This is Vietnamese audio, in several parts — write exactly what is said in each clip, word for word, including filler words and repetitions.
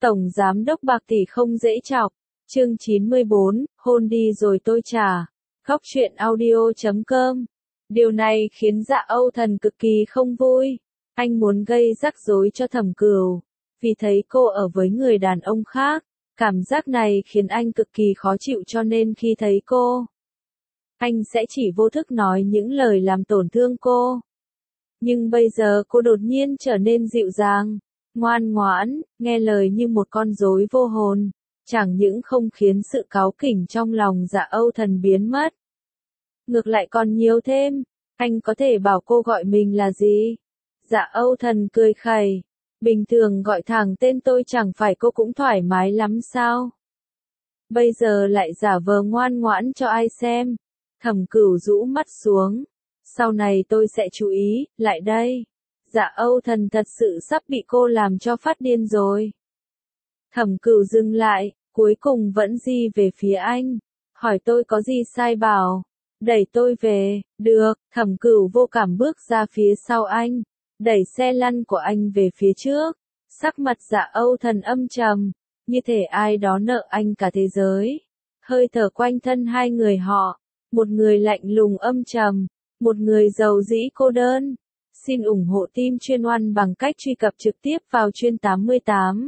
Tổng giám đốc bạc tỷ không dễ chọc. Chương chín mươi bốn, hôn đi rồi tôi trả. Góc truyện audio chấm com. Điều này khiến Dạ Âu Thần cực kỳ không vui. Anh muốn gây rắc rối cho Thẩm Cửu, vì thấy cô ở với người đàn ông khác. Cảm giác này khiến anh cực kỳ khó chịu, cho nên khi thấy cô, anh sẽ chỉ vô thức nói những lời làm tổn thương cô. Nhưng bây giờ cô đột nhiên trở nên dịu dàng, ngoan ngoãn, nghe lời như một con rối vô hồn. Chẳng những không khiến sự cáu kỉnh trong lòng Dạ Âu Thần biến mất, ngược lại còn nhiều thêm. Anh có thể bảo cô gọi mình là gì? Dạ Âu Thần cười khẩy. Bình thường gọi thẳng tên tôi chẳng phải cô cũng thoải mái lắm sao? Bây giờ lại giả vờ ngoan ngoãn cho ai xem? Thẩm Cửu rũ mắt xuống. Sau này tôi sẽ chú ý, lại đây. Dạ Âu Thần thật sự sắp bị cô làm cho phát điên rồi. Thẩm Cửu dừng lại, cuối cùng vẫn di về phía anh. Hỏi tôi có gì sai bảo. Đẩy tôi về, được. Thẩm Cửu vô cảm bước ra phía sau anh, đẩy xe lăn của anh về phía trước. Sắc mặt Dạ Âu Thần âm trầm, như thể ai đó nợ anh cả thế giới. Hơi thở quanh thân hai người họ, một người lạnh lùng âm trầm, một người giàu dĩ cô đơn. Xin ủng hộ team Chuyên Oan bằng cách truy cập trực tiếp vào chuyên tám mươi tám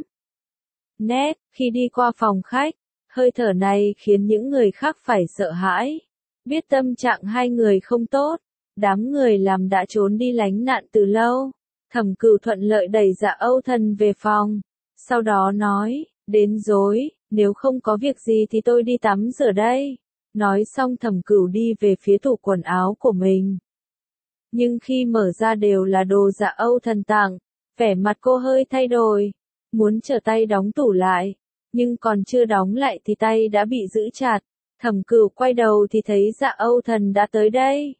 net. Khi đi qua phòng khách, hơi thở này khiến những người khác phải sợ hãi. Biết tâm trạng hai người không tốt, đám người làm đã trốn đi lánh nạn từ lâu. Thẩm Cửu thuận lợi đẩy Dạ Âu Thần về phòng, sau đó nói, đến rồi, nếu không có việc gì thì tôi đi tắm rửa đây. Nói xong Thẩm Cửu đi về phía tủ quần áo của mình. Nhưng khi mở ra đều là đồ Dạ Âu Thần tặng, vẻ mặt cô hơi thay đổi, muốn trở tay đóng tủ lại, nhưng còn chưa đóng lại thì tay đã bị giữ chặt. Thẩm Cửu quay đầu thì thấy Dạ Âu Thần đã tới đây.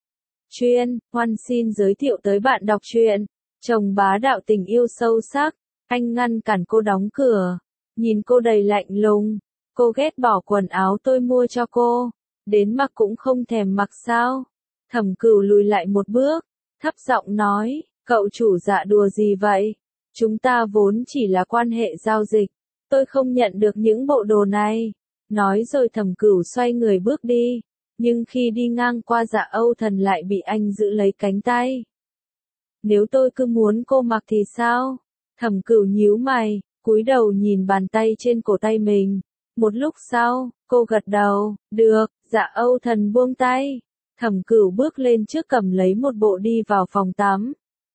Chuyên Oan xin giới thiệu tới bạn đọc truyện Chồng Bá Đạo Tình Yêu Sâu Sắc. Anh ngăn cản cô đóng cửa, nhìn cô đầy lạnh lùng. Cô ghét bỏ quần áo tôi mua cho cô, đến mặc cũng không thèm mặc sao? Thẩm Cửu lùi lại một bước, thấp giọng nói, cậu chủ Dạ đùa gì vậy? Chúng ta vốn chỉ là quan hệ giao dịch, tôi không nhận được những bộ đồ này. Nói rồi Thẩm Cửu xoay người bước đi, nhưng khi đi ngang qua Dạ Âu Thần lại bị anh giữ lấy cánh tay. Nếu tôi cứ muốn cô mặc thì sao? Thẩm Cửu nhíu mày, cúi đầu nhìn bàn tay trên cổ tay mình. Một lúc sau, cô gật đầu, được. Dạ Âu Thần buông tay. Thẩm Cửu bước lên trước cầm lấy một bộ đi vào phòng tắm.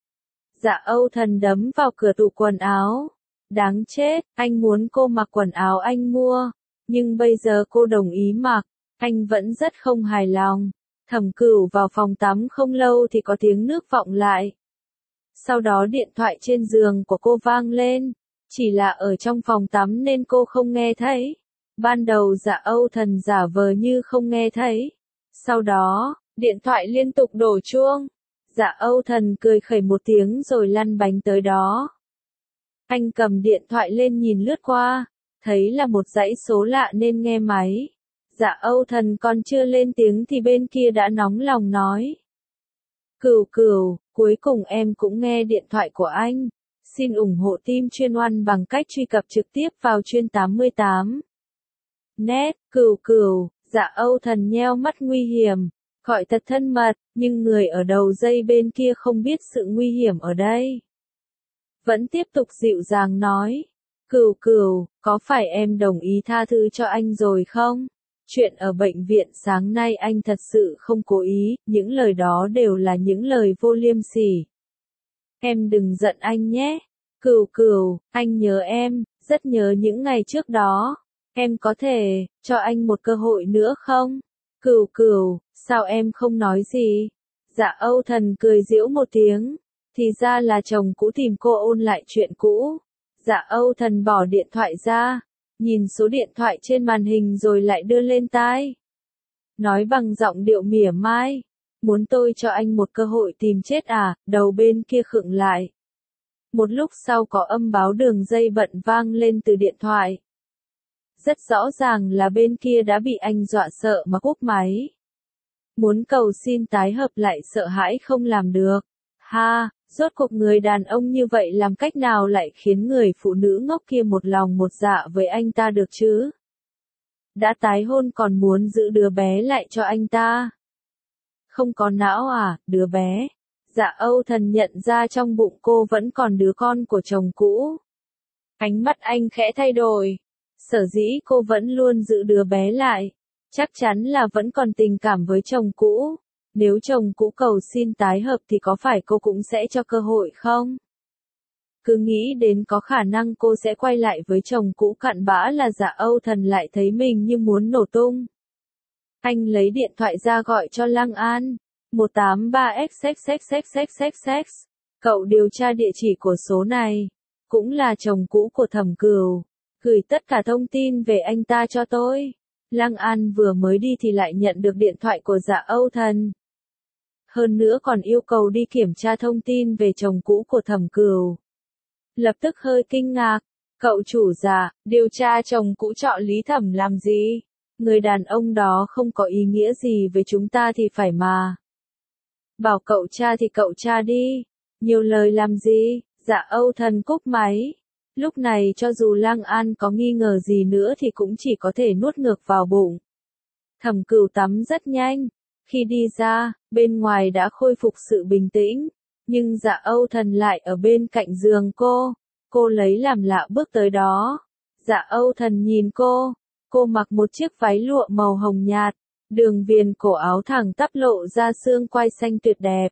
Dạ Âu Thần đấm vào cửa tủ quần áo. Đáng chết, anh muốn cô mặc quần áo anh mua, nhưng bây giờ cô đồng ý mặc, anh vẫn rất không hài lòng. Thẩm Cửu vào phòng tắm không lâu thì có tiếng nước vọng lại. Sau đó điện thoại trên giường của cô vang lên, chỉ là ở trong phòng tắm nên cô không nghe thấy. Ban đầu Dạ Âu Thần giả vờ như không nghe thấy. Sau đó, điện thoại liên tục đổ chuông. Dạ Âu Thần cười khẩy một tiếng rồi lăn bánh tới đó. Anh cầm điện thoại lên nhìn lướt qua, thấy là một dãy số lạ nên nghe máy. Dạ Âu Thần còn chưa lên tiếng thì bên kia đã nóng lòng nói. Cửu Cửu, cuối cùng em cũng nghe điện thoại của anh. Xin ủng hộ team Chuyên Oan bằng cách truy cập trực tiếp vào chuyên tám mươi tám net. Cửu Cửu, Dạ Âu Thần nheo mắt nguy hiểm, gọi thật thân mật, nhưng người ở đầu dây bên kia không biết sự nguy hiểm ở đây. Vẫn tiếp tục dịu dàng nói. Cửu Cửu, có phải em đồng ý tha thứ cho anh rồi không? Chuyện ở bệnh viện sáng nay anh thật sự không cố ý, những lời đó đều là những lời vô liêm sỉ. Em đừng giận anh nhé. Cửu Cửu, anh nhớ em, rất nhớ những ngày trước đó. Em có thể cho anh một cơ hội nữa không? Cửu Cửu, sao em không nói gì? Dạ Âu Thần cười giễu một tiếng. Thì ra là chồng cũ tìm cô ôn lại chuyện cũ. Dạ Âu Thần bỏ điện thoại ra, nhìn số điện thoại trên màn hình rồi lại đưa lên tai. Nói bằng giọng điệu mỉa mai, muốn tôi cho anh một cơ hội tìm chết à? Đầu bên kia khựng lại. Một lúc sau có âm báo đường dây bận vang lên từ điện thoại. Rất rõ ràng là bên kia đã bị anh dọa sợ mà cúp máy. Muốn cầu xin tái hợp lại sợ hãi không làm được. Ha, Rốt cuộc người đàn ông như vậy làm cách nào lại khiến người phụ nữ ngốc kia một lòng một dạ với anh ta được chứ? Đã tái hôn còn muốn giữ đứa bé lại cho anh ta. Không có não à, đứa bé. Dạ Âu Thần nhận ra trong bụng cô vẫn còn đứa con của chồng cũ. Ánh mắt anh khẽ thay đổi. Sở dĩ cô vẫn luôn giữ đứa bé lại. Chắc chắn là vẫn còn tình cảm với chồng cũ. Nếu chồng cũ cầu xin tái hợp thì có phải cô cũng sẽ cho cơ hội không? Cứ nghĩ đến có khả năng cô sẽ quay lại với chồng cũ cặn bã là Dạ Âu Thần lại thấy mình như muốn nổ tung. Anh lấy điện thoại ra gọi cho Lăng An. một tám ba x x x x x x x. Cậu điều tra địa chỉ của số này. Cũng là chồng cũ của Thẩm Cửu. Gửi tất cả thông tin về anh ta cho tôi. Lăng An vừa mới đi thì lại nhận được điện thoại của Dạ Âu Thần. Hơn nữa còn yêu cầu đi kiểm tra thông tin về chồng cũ của Thẩm Cửu. Lập tức hơi kinh ngạc. Cậu chủ Dạ, điều tra chồng cũ trọ Lý Thẩm làm gì? Người đàn ông đó không có ý nghĩa gì với chúng ta thì phải mà. Bảo cậu tra thì cậu tra đi. Nhiều lời làm gì? Dạ Âu Thần cúp máy. Lúc này cho dù Lăng An có nghi ngờ gì nữa thì cũng chỉ có thể nuốt ngược vào bụng. Thẩm Cửu tắm rất nhanh. Khi đi ra, bên ngoài đã khôi phục sự bình tĩnh. Nhưng Dạ Âu Thần lại ở bên cạnh giường cô. Cô lấy làm lạ bước tới đó. Dạ Âu Thần nhìn cô. Cô mặc một chiếc váy lụa màu hồng nhạt. Đường viền cổ áo thẳng tắp lộ ra xương quai xanh tuyệt đẹp.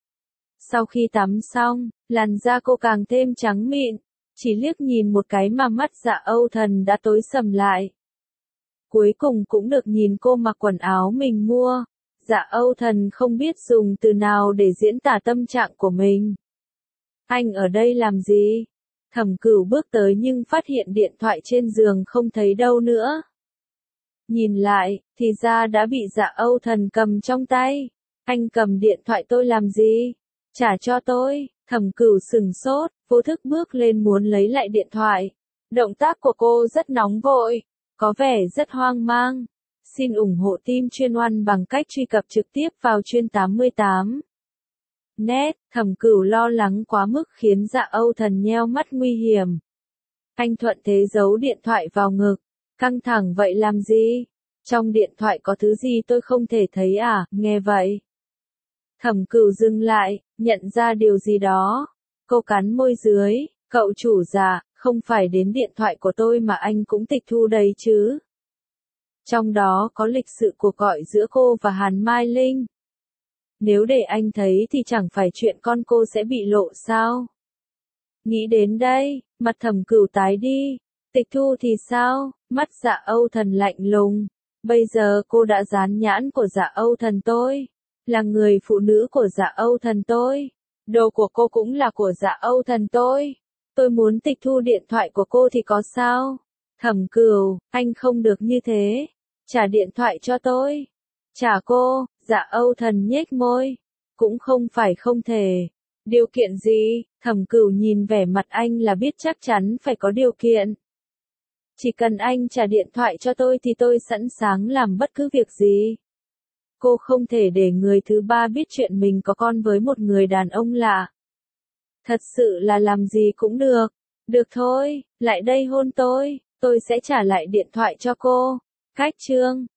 Sau khi tắm xong, làn da cô càng thêm trắng mịn. Chỉ liếc nhìn một cái mà mắt Dạ Âu Thần đã tối sầm lại. Cuối cùng cũng được nhìn cô mặc quần áo mình mua. Dạ Âu Thần không biết dùng từ nào để diễn tả tâm trạng của mình. Anh ở đây làm gì? Thẩm Cửu bước tới nhưng phát hiện điện thoại trên giường không thấy đâu nữa. Nhìn lại, thì ra đã bị Dạ Âu Thần cầm trong tay. Anh cầm điện thoại tôi làm gì? Trả cho tôi. Thẩm Cửu sừng sốt, vô thức bước lên muốn lấy lại điện thoại. Động tác của cô rất nóng vội, có vẻ rất hoang mang. Xin ủng hộ team chuyên oan bằng cách truy cập trực tiếp vào chuyên tám mươi tám. Net, Thẩm Cửu lo lắng quá mức khiến Dạ Âu Thần nheo mắt nguy hiểm. Anh thuận thế giấu điện thoại vào ngực. Căng thẳng vậy làm gì? Trong điện thoại có thứ gì tôi không thể thấy à? Nghe vậy. Thẩm Cửu dừng lại, nhận ra điều gì đó. Cô cắn môi dưới, cậu chủ Dạ, không phải đến điện thoại của tôi mà anh cũng tịch thu đấy chứ. Trong đó có lịch sự cuộc gọi giữa cô và Hàn Mai Linh. Nếu để anh thấy thì chẳng phải chuyện con cô sẽ bị lộ sao? Nghĩ đến đây, mặt Thẩm Cửu tái đi. Tịch thu thì sao? Mắt Dạ Âu Thần lạnh lùng. Bây giờ cô đã dán nhãn của Dạ Âu Thần tôi. Là người phụ nữ của Dạ Âu Thần tôi. Đồ của cô cũng là của Dạ Âu Thần tôi. Tôi muốn tịch thu điện thoại của cô thì có sao? Thẩm Cửu, anh không được như thế. Trả điện thoại cho tôi. Trả cô. Dạ Âu Thần nhếch môi. Cũng không phải không thể. Điều kiện gì? Thẩm Cửu nhìn vẻ mặt anh là biết chắc chắn phải có điều kiện. Chỉ cần anh trả điện thoại cho tôi thì tôi sẵn sàng làm bất cứ việc gì. Cô không thể để người thứ ba biết chuyện mình có con với một người đàn ông lạ. Thật sự là làm gì cũng được. Được thôi, lại đây hôn tôi, tôi sẽ trả lại điện thoại cho cô. Cách chương